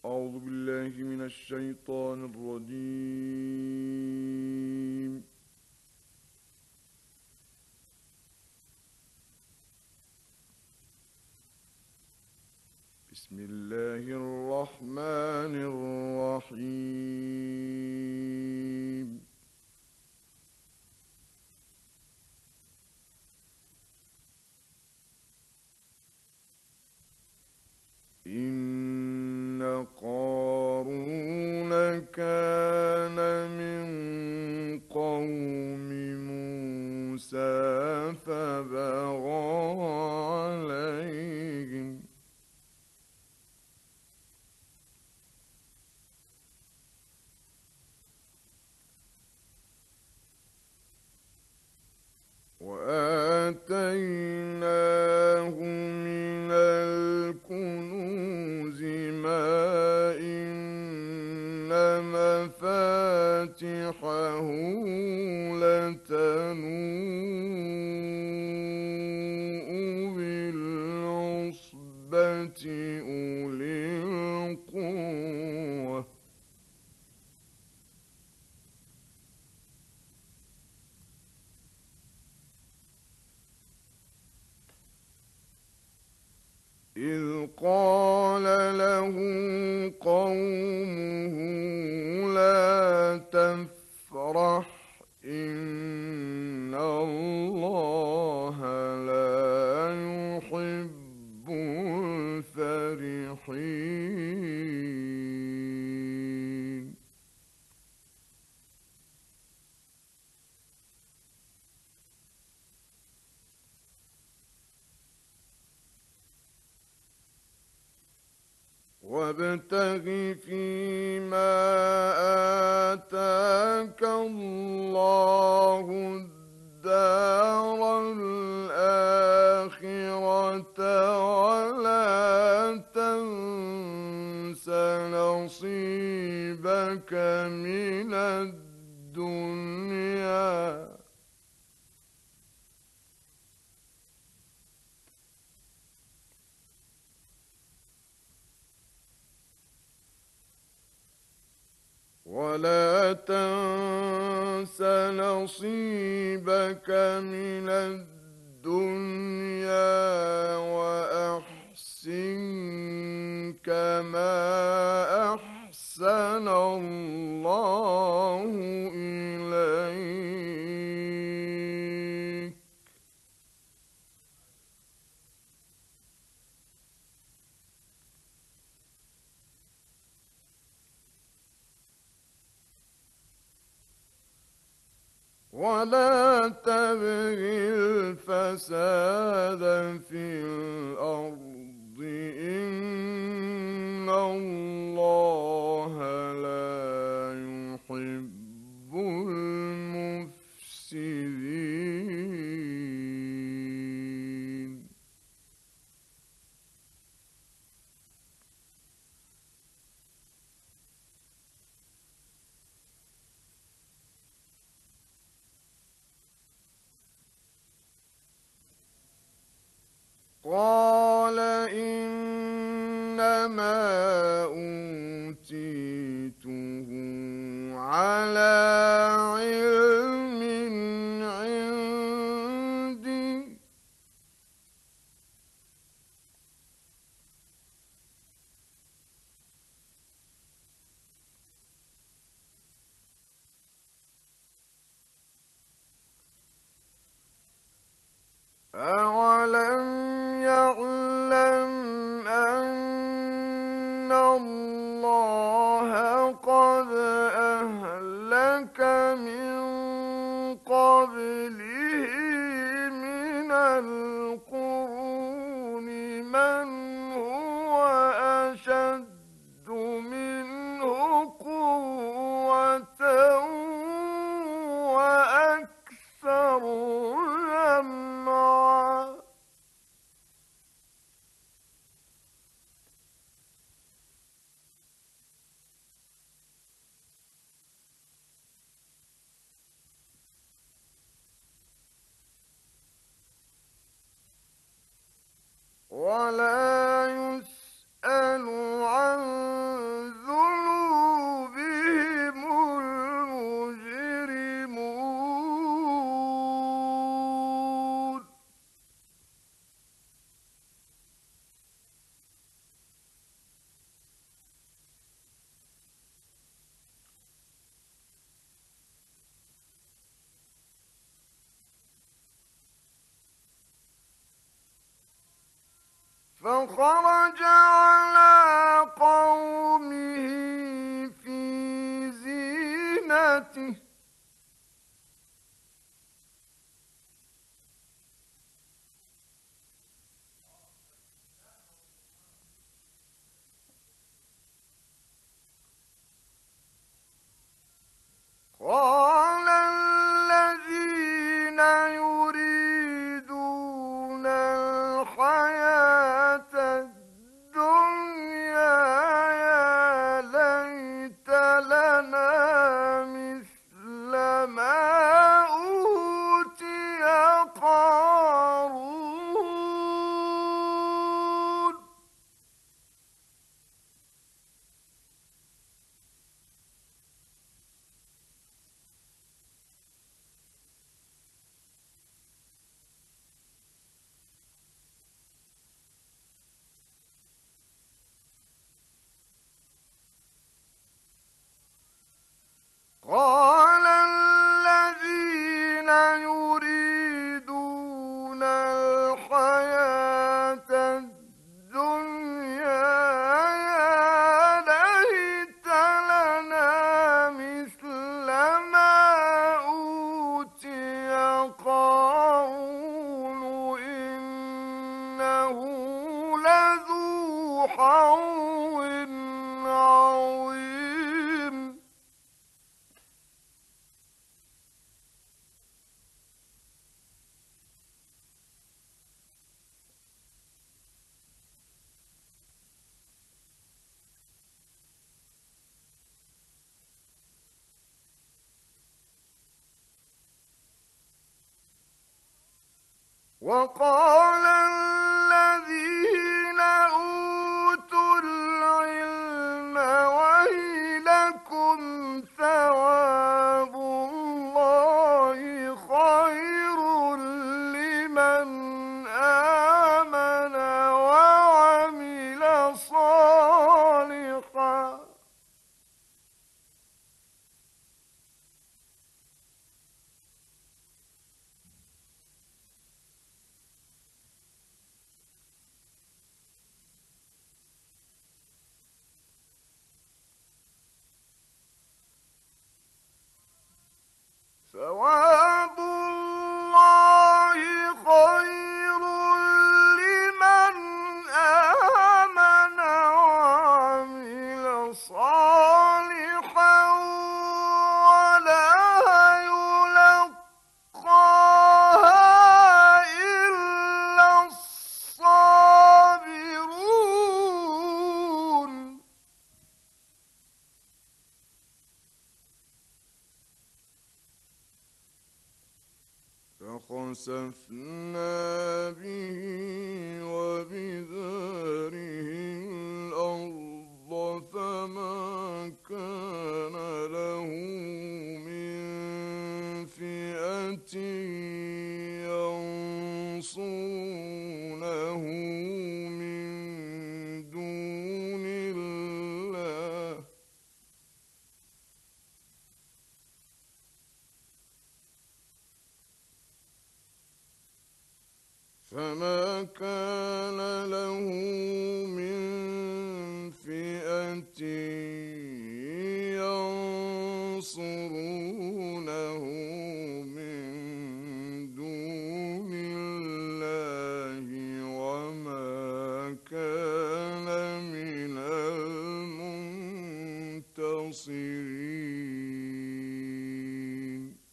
أعوذ بالله من الشيطان الرجيم. بسم الله الرحمن الرحيم. إن قارون كان من قوم موسى فبغى عليهم وآتيناه من الكنوز ما إن مفاتحه لتنوء بالعصبة أولي القوة. إذ قال له قومه لا تفرح إن الله لا يحب الفرحين. وابتغ فيما آتاك الله الدار الآخرة ولا تنس نصيبك من الدنيا. ولا تنس نصيبك من الدنيا وأحسن كما أحسن الله إليك. ولا تبغ الفساد في الأرض إن الله لا يحب المفسدين. قال إنما أوتيته على علم عندي أولم يعلم أن الله قد أهلك من قبله من القرون من هو أشد منه قوة وأكثر جمعا. ولا يسأل عن فخرج على قومه في زينته قال الذين يريدون الحياة الدنيا يا ليت لنا مثل ما أوتي قارون قال الذين يريدون الحياة الدنيا يا ليت لنا مثل ما أوتي قارون إنه لذو حظ عظيم وقال الذين أوتوا العلم ويلكم ثواب الله خير لمن آمن وعمل صالحا ثواب الله خير لمن آمن وعمل صالحا ولا يلقاها إلا الصابرون فخسفنا به وبداره الأرض فما كان له من فئة ينصرونه من دون الله فما كان له من فئة ينصرونه من دون الله وما كان من المنتصرين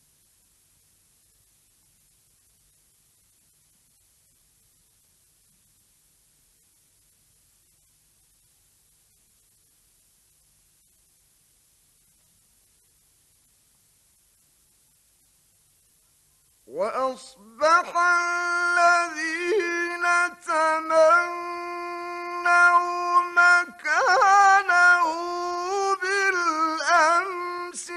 وأصبح الذين تمنوا مكانه بالأمس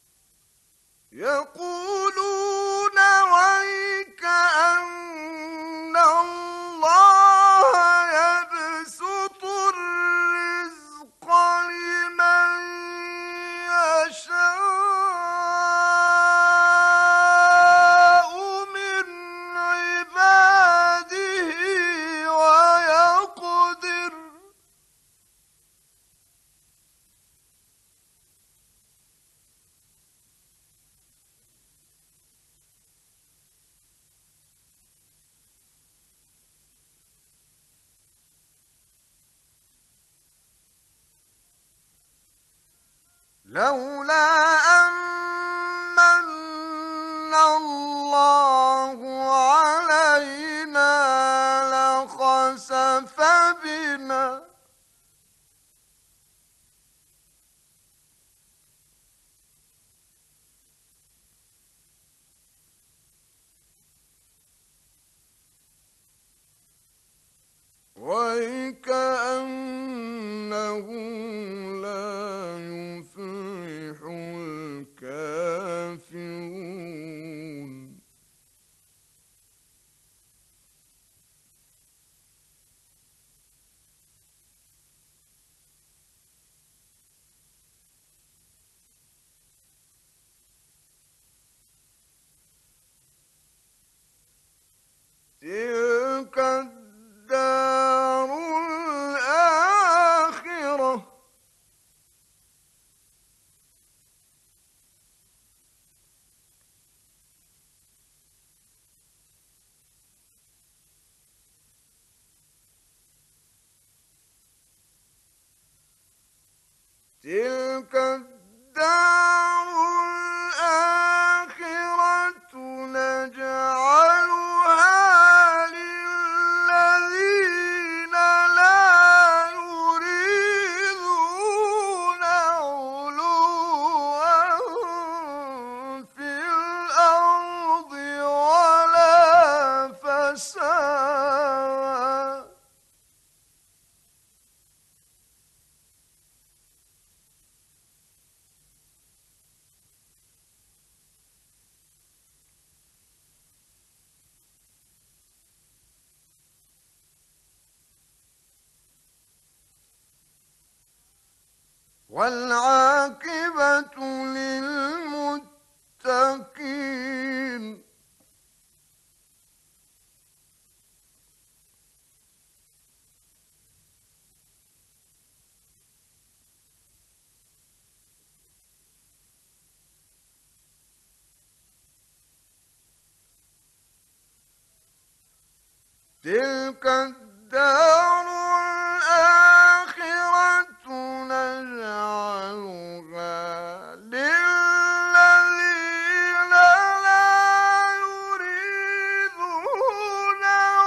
يقولون ويك أن لولا أمن الله علينا لخسف بنا وكأنه لا يفلح الكافرون تلك الدار الآخرة تلك الدار الآخرة نجعلها للذين لا يريدون علوا في الأرض ولا فسادا والعاقبة للمتقين تلك الدار الآخرة نجعلها للذين لا يريدون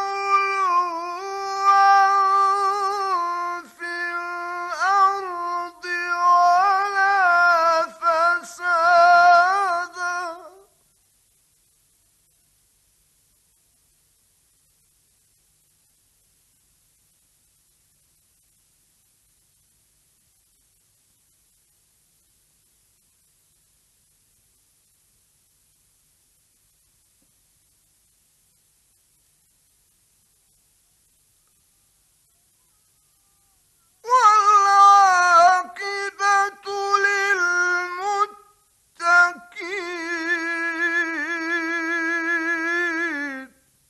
علوا في الأرض ولا فسادا والعاقبة للمتقين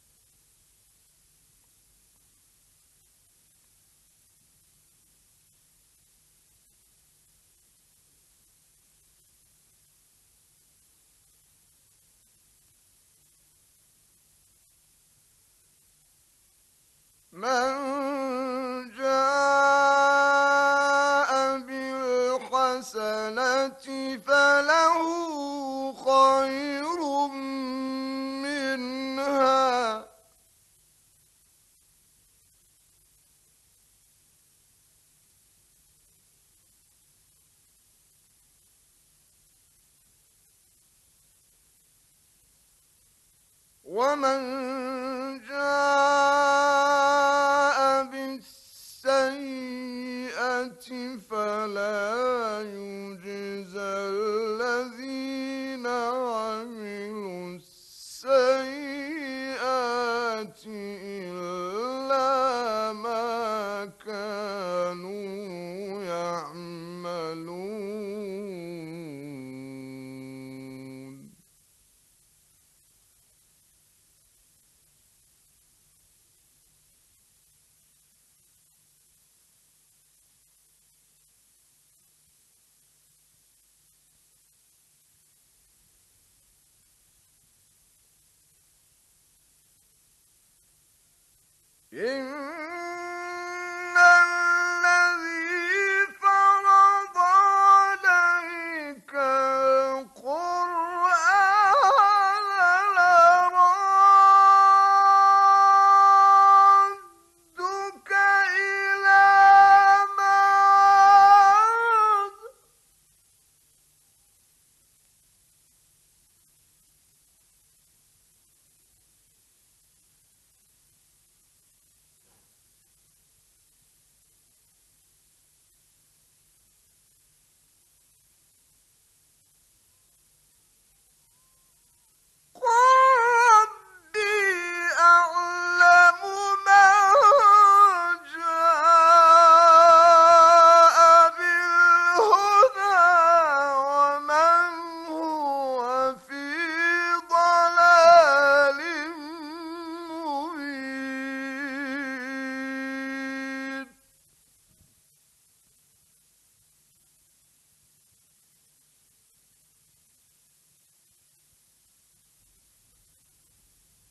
من جاء بالحسنة فله خير منها ومن جاء بالسيئة فلا يجزى الذين عملوا السيئات إلا ما كانوا يعملون إن الذي فرض علينا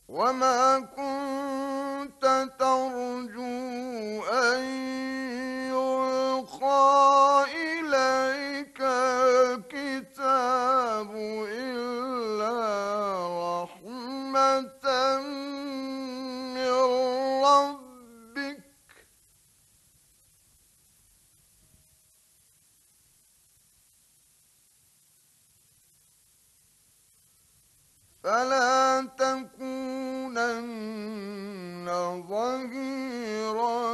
وما كنت ترجو أن يلقى إليك الكتاب إلا رحمة من ربك فلا تكونن ظهيرا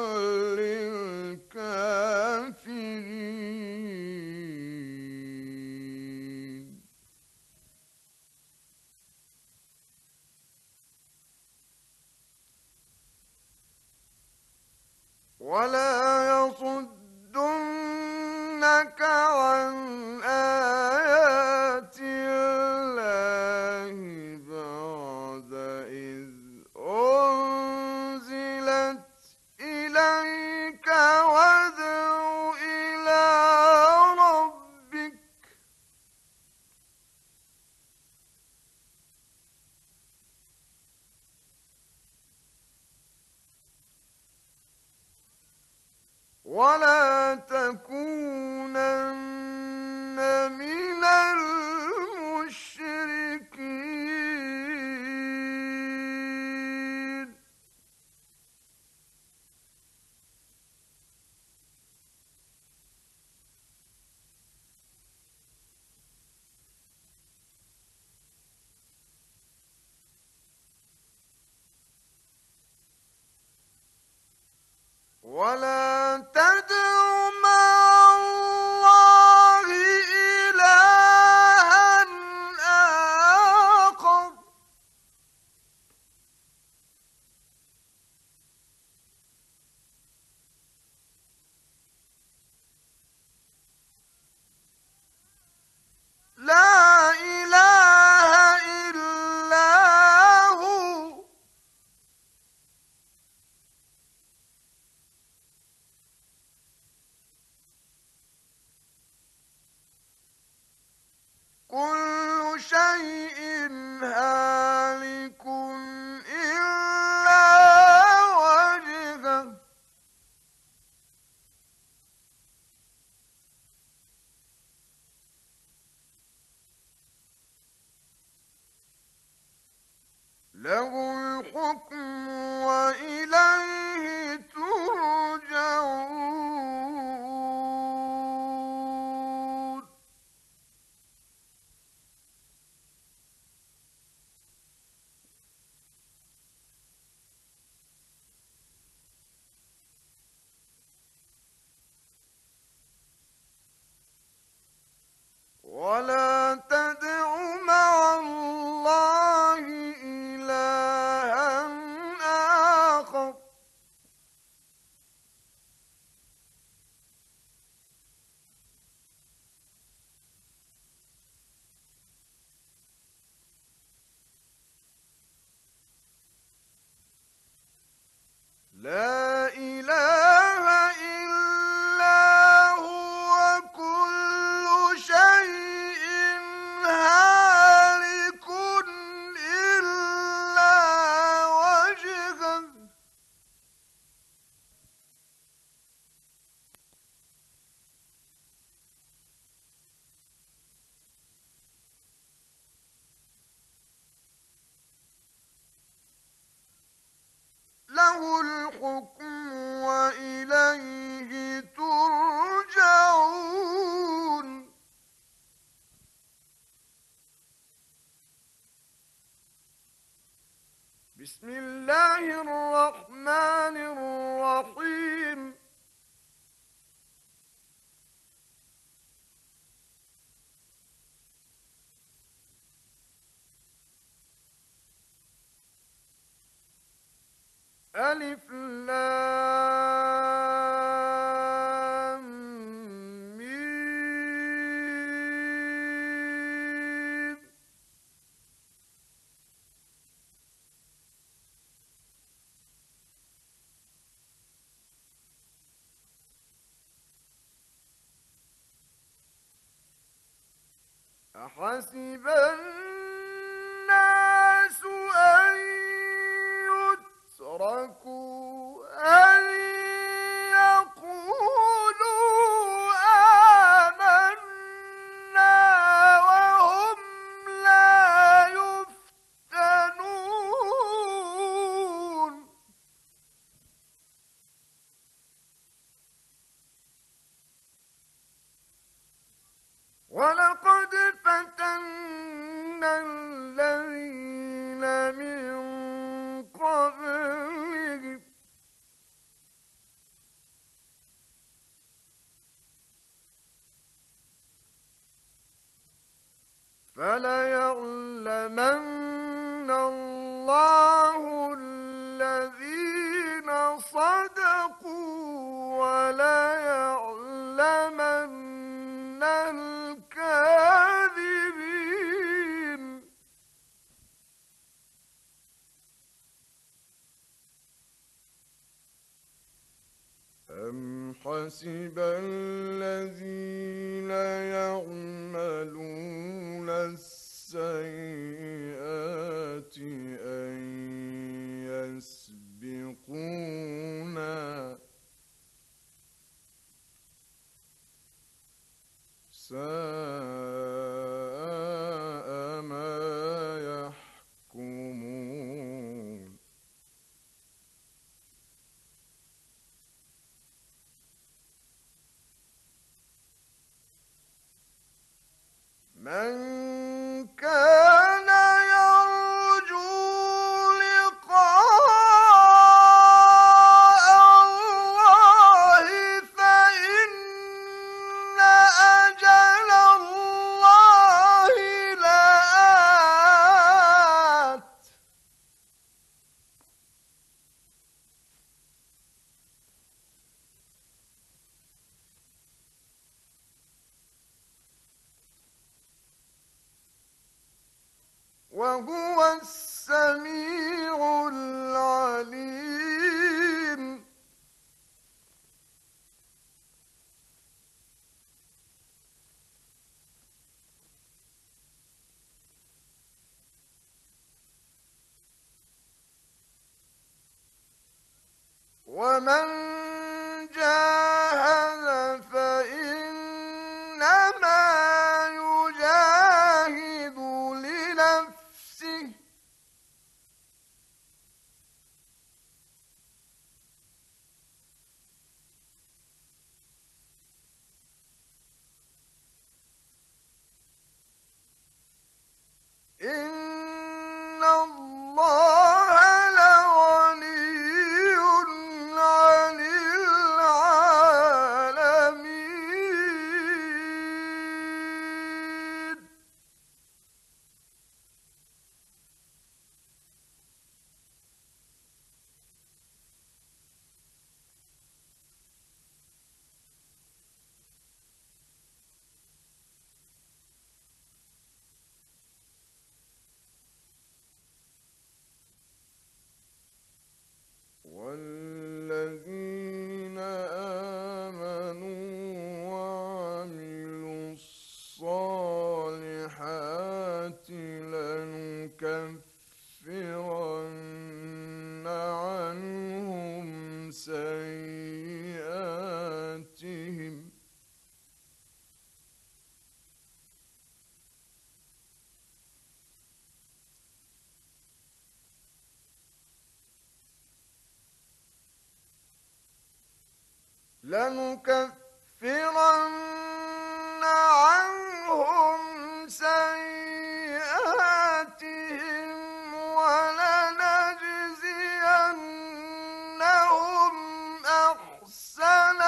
للكافرين ولا يصدنك عن آيات الله بعد إذ أنزلت إليك وادع إلى ربك ولا تكونن من المشركين ولا تدع مع الله إلها آخر لا إله إلا هو كل شيء هالك إلا وجهه له الحكم وإليه ترجعون ولا تدع مع الله إلها آخر لا إله إلا هو كل شيء هالك إلا وجهه له الحكم وإليه ترجعون بسم الله الرحمن الرحيم ألف لام ميم أحسب الناس أن فليعلمن الله الذين صدقوا وليعلمن الكاذبين. أم حسب الذين يعملون السيئات أن يسبقونا ساء ما يحكمون. من كان يرجو لقاء الله فإن أجل الله لآت. وهو السميع العليم. ومن جاهد فإنما يجاهد لنفسه إن الله لغني عن العالمين. والذين آمنوا وعملوا الصالحات لنكفرن عنهم سيئاتهم ولنجزينهم أحسن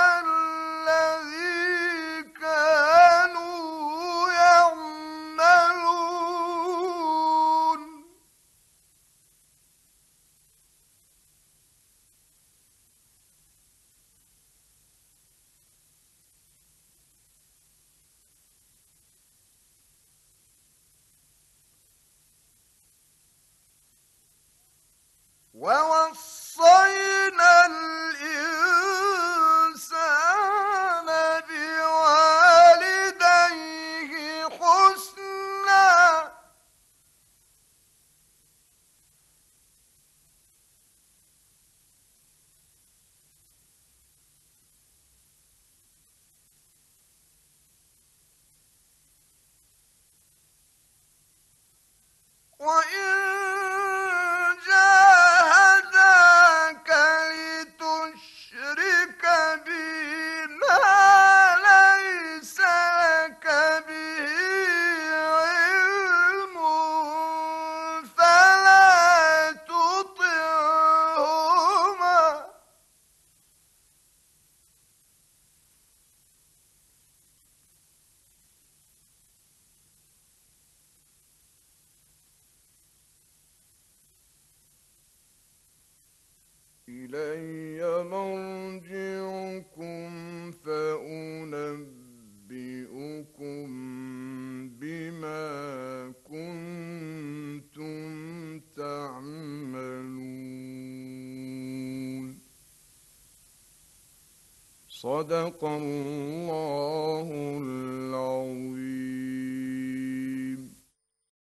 الذي كانوا يعملون. صدق الله العظيم.